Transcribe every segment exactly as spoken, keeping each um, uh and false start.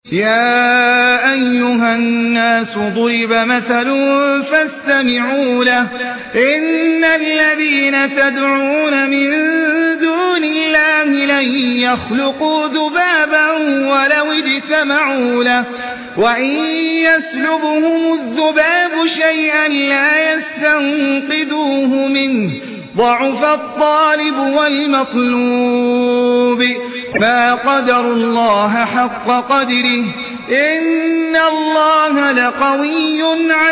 يا أيها الناس ضرب مثل فاستمعوا له إن الذين تدعون من دون الله لن يخلقوا ذبابا ولو اجتمعوا له وإن يسلبهم الذباب شيئا لا يستنقذوه منه ضعف الطالب والمطلوب ما قدروا الله حق قدره إن الله لقوي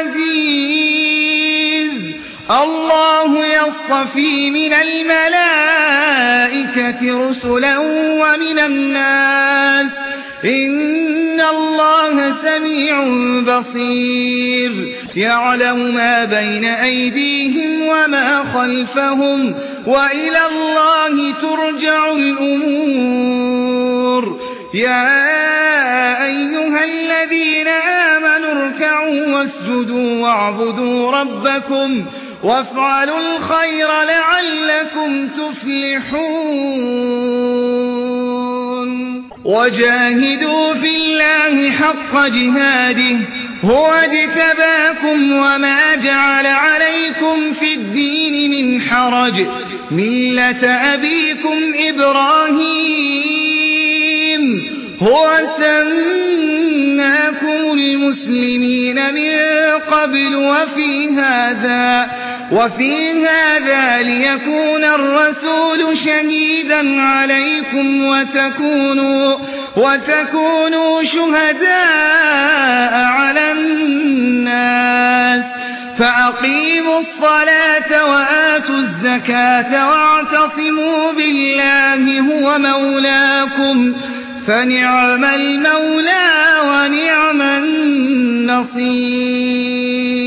عزيز الله يصطفي من الملائكة رسلا ومن الناس إن الله سميع بصير يعلم ما بين أيديهم وما خلفهم وإلى الله ترجع الأمور يا أيها الذين آمنوا اركعوا واسجدوا واعبدوا ربكم وافعلوا الخير لعلكم تفلحون وجاهدوا في الله حق جهاده هو اجتباكم وما جعل عليكم في الدين من حرج ملة أبيكم إبراهيم هو سماكم المسلمين من قبل وفي هذا وفي هذا ليكون الرسول شهيدا عليكم وتكونوا وتكونوا شهداء على الناس فأقيموا الصلاة وآتوا الزكاة واعتصموا بالله هو مولاكم فنعم المولى ونعم النصير